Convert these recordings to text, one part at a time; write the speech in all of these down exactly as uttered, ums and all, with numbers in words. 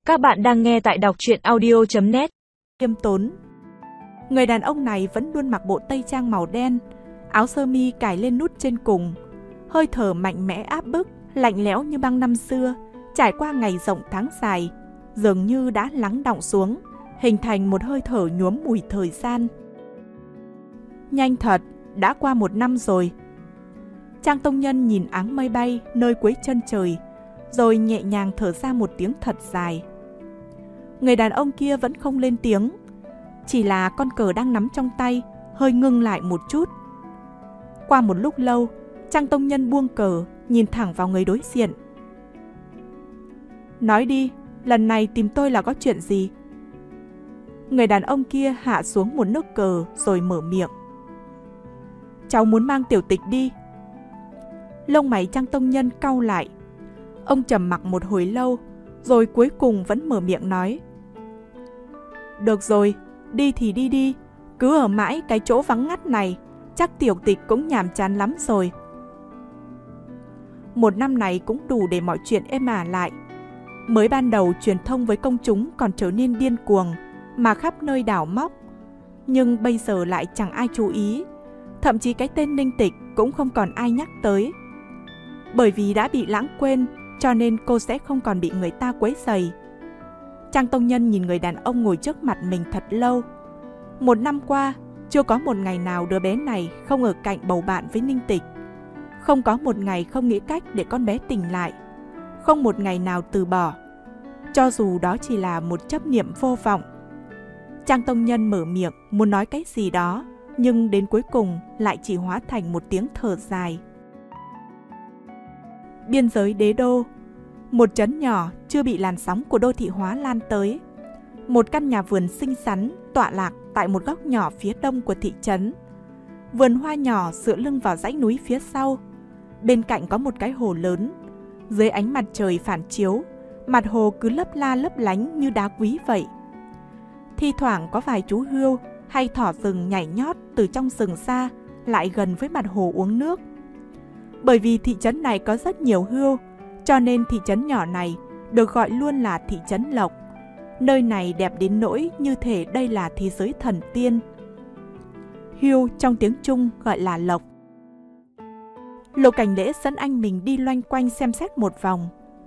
Các bạn đang nghe tại đọc truyện audio chấm net. Khiêm tốn. Người đàn ông này vẫn luôn mặc bộ tây trang màu đen, áo sơ mi cài lên nút trên cùng, hơi thở mạnh mẽ áp bức, lạnh lẽo như băng năm xưa, trải qua ngày rộng tháng dài, dường như đã lắng đọng xuống, hình thành một hơi thở nhuốm mùi thời gian. Nhanh thật, đã qua một năm rồi. Trang Tông Nhân nhìn áng mây bay nơi cuối chân trời, rồi nhẹ nhàng thở ra một tiếng thật dài. Người đàn ông kia vẫn không lên tiếng, chỉ là con cờ đang nắm trong tay hơi ngưng lại một chút. Qua một lúc lâu, Trang Tông Nhân buông cờ, nhìn thẳng vào người đối diện. Nói đi, lần này tìm tôi là có chuyện gì? Người đàn ông kia hạ xuống một nước cờ rồi mở miệng. Cháu muốn mang Tiểu Tịch đi. Lông mày Trang Tông Nhân cau lại. Ông trầm mặc một hồi lâu, rồi cuối cùng vẫn mở miệng nói. Được rồi, đi thì đi đi, cứ ở mãi cái chỗ vắng ngắt này, chắc Tiểu Tịch cũng nhàm chán lắm rồi. Một năm này cũng đủ để mọi chuyện êm ả lại. Mới ban đầu truyền thông với công chúng còn trở nên điên cuồng, mà khắp nơi đào móc. Nhưng bây giờ lại chẳng ai chú ý, thậm chí cái tên Ninh Tịch cũng không còn ai nhắc tới. Bởi vì đã bị lãng quên, cho nên cô sẽ không còn bị người ta quấy rầy. Trang Tông Nhân nhìn người đàn ông ngồi trước mặt mình thật lâu. Một năm qua, chưa có một ngày nào đứa bé này không ở cạnh bầu bạn với Ninh Tịch. Không có một ngày không nghĩ cách để con bé tỉnh lại. Không một ngày nào từ bỏ, cho dù đó chỉ là một chấp niệm vô vọng. Trang Tông Nhân mở miệng muốn nói cái gì đó, nhưng đến cuối cùng lại chỉ hóa thành một tiếng thở dài. Biên giới Đế Đô, một trấn nhỏ chưa bị làn sóng của đô thị hóa lan tới. Một căn nhà vườn xinh xắn tọa lạc tại một góc nhỏ phía đông của thị trấn. Vườn hoa nhỏ dựa lưng vào dãy núi phía sau. Bên cạnh có một cái hồ lớn. Dưới ánh mặt trời phản chiếu, mặt hồ cứ lấp la lấp lánh như đá quý vậy. Thi thoảng có vài chú hươu hay thỏ rừng nhảy nhót từ trong rừng xa lại gần với mặt hồ uống nước. Bởi vì thị trấn này có rất nhiều hươu, cho nên thị trấn nhỏ này được gọi luôn là thị trấn Lộc. Nơi này đẹp đến nỗi như thể đây là thế giới thần tiên. Hươu trong tiếng Trung gọi là Lộc. Lục Cảnh Lễ dẫn anh mình đi loanh quanh xem xét một vòng.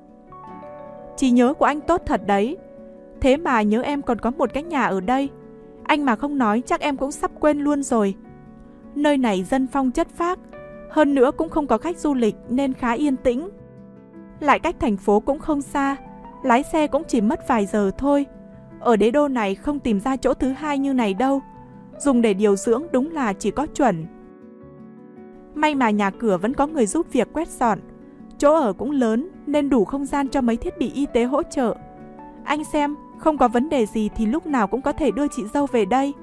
Trí nhớ của anh tốt thật đấy. Thế mà nhớ em còn có một cái nhà ở đây. Anh mà không nói chắc em cũng sắp quên luôn rồi. Nơi này dân phong chất phác, hơn nữa cũng không có khách du lịch nên khá yên tĩnh. Lại cách thành phố cũng không xa, lái xe cũng chỉ mất vài giờ thôi. Ở Đế Đô này không tìm ra chỗ thứ hai như này đâu. Dùng để điều dưỡng đúng là chỉ có chuẩn. May mà nhà cửa vẫn có người giúp việc quét dọn. Chỗ ở cũng lớn nên đủ không gian cho mấy thiết bị y tế hỗ trợ. Anh xem, không có vấn đề gì thì lúc nào cũng có thể đưa chị dâu về đây.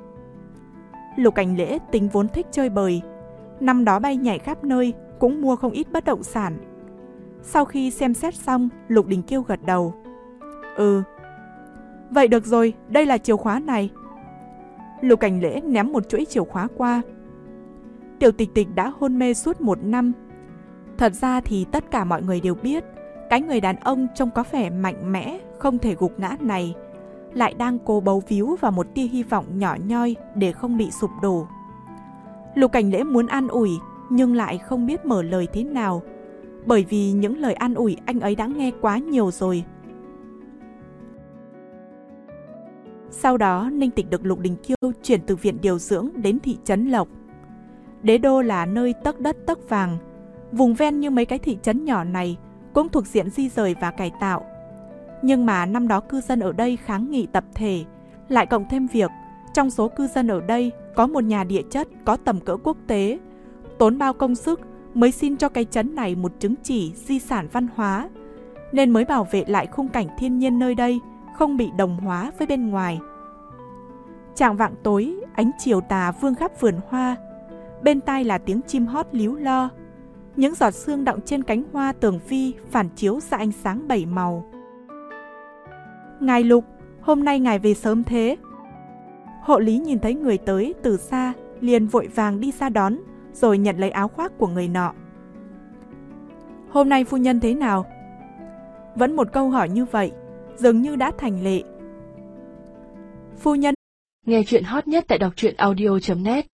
Lục Cảnh Lễ tính vốn thích chơi bời. Năm đó bay nhảy khắp nơi, cũng mua không ít bất động sản. Sau khi xem xét xong, Lục Đình Kiêu gật đầu. Ừ. Vậy được rồi, đây là chìa khóa này. Lục Cảnh Lễ ném một chuỗi chìa khóa qua. Tiểu Tịch Tịch đã hôn mê suốt một năm. Thật ra thì tất cả mọi người đều biết, cái người đàn ông trông có vẻ mạnh mẽ, không thể gục ngã này, lại đang cố bấu víu vào một tia hy vọng nhỏ nhoi để không bị sụp đổ. Lục Cảnh Lễ muốn an ủi, nhưng lại không biết mở lời thế nào, bởi vì những lời an ủi anh ấy đã nghe quá nhiều rồi. Sau đó, Ninh Tịch được Lục Đình Kiêu chuyển từ viện điều dưỡng đến thị trấn Lộc. Đế Đô là nơi tấc đất tấc vàng. Vùng ven như mấy cái thị trấn nhỏ này cũng thuộc diện di rời và cải tạo. Nhưng mà năm đó cư dân ở đây kháng nghị tập thể, lại cộng thêm việc trong số cư dân ở đây có một nhà địa chất có tầm cỡ quốc tế, tốn bao công sức mới xin cho cái trấn này một chứng chỉ di sản văn hóa, nên mới bảo vệ lại khung cảnh thiên nhiên nơi đây không bị đồng hóa với bên ngoài. Chạng vạng tối, ánh chiều tà vương khắp vườn hoa, bên tai là tiếng chim hót líu lo. Những giọt sương đọng trên cánh hoa tường vi phản chiếu ra ánh sáng bảy màu. Ngài Lục, hôm nay ngài về sớm thế. Hộ lý nhìn thấy người tới từ xa, liền vội vàng đi ra đón, rồi nhận lấy áo khoác của người nọ. Hôm nay phu nhân thế nào? Vẫn một câu hỏi như vậy, dường như đã thành lệ. Phu nhân. Nghe chuyện hot nhất tại đọc truyện audio chấm net.